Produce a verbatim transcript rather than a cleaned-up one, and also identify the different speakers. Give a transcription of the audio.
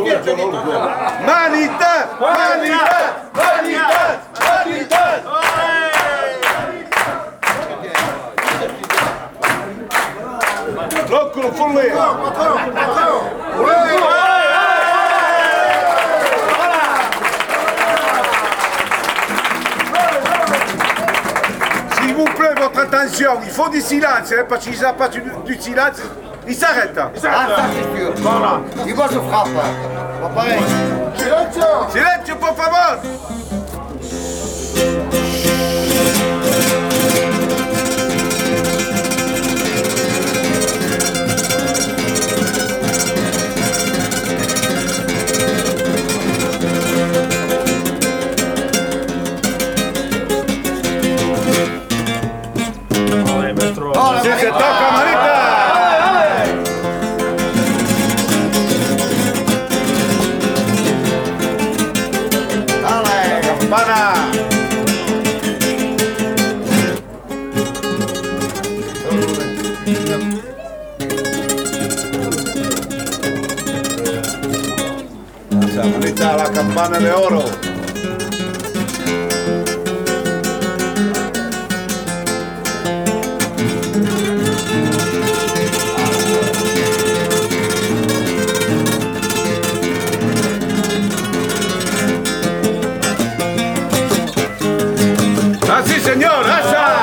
Speaker 1: Manita, manita, manita, manita. Loccolo, follia. S'il vous plaît, votre attention, il faut du silence, hein, parce qu'ils n'ont pas du, du silence, ils s'arrêtent.
Speaker 2: Ah, ça c'est sûr.
Speaker 1: Voilà.
Speaker 2: Et moi je frappe. Pas pareil.
Speaker 1: Silenzio! Silenzio, por favor! Si se toca, manita! Campana! Esa manita, la campana de oro. ¡Ah, sí, señor! ¡Asa!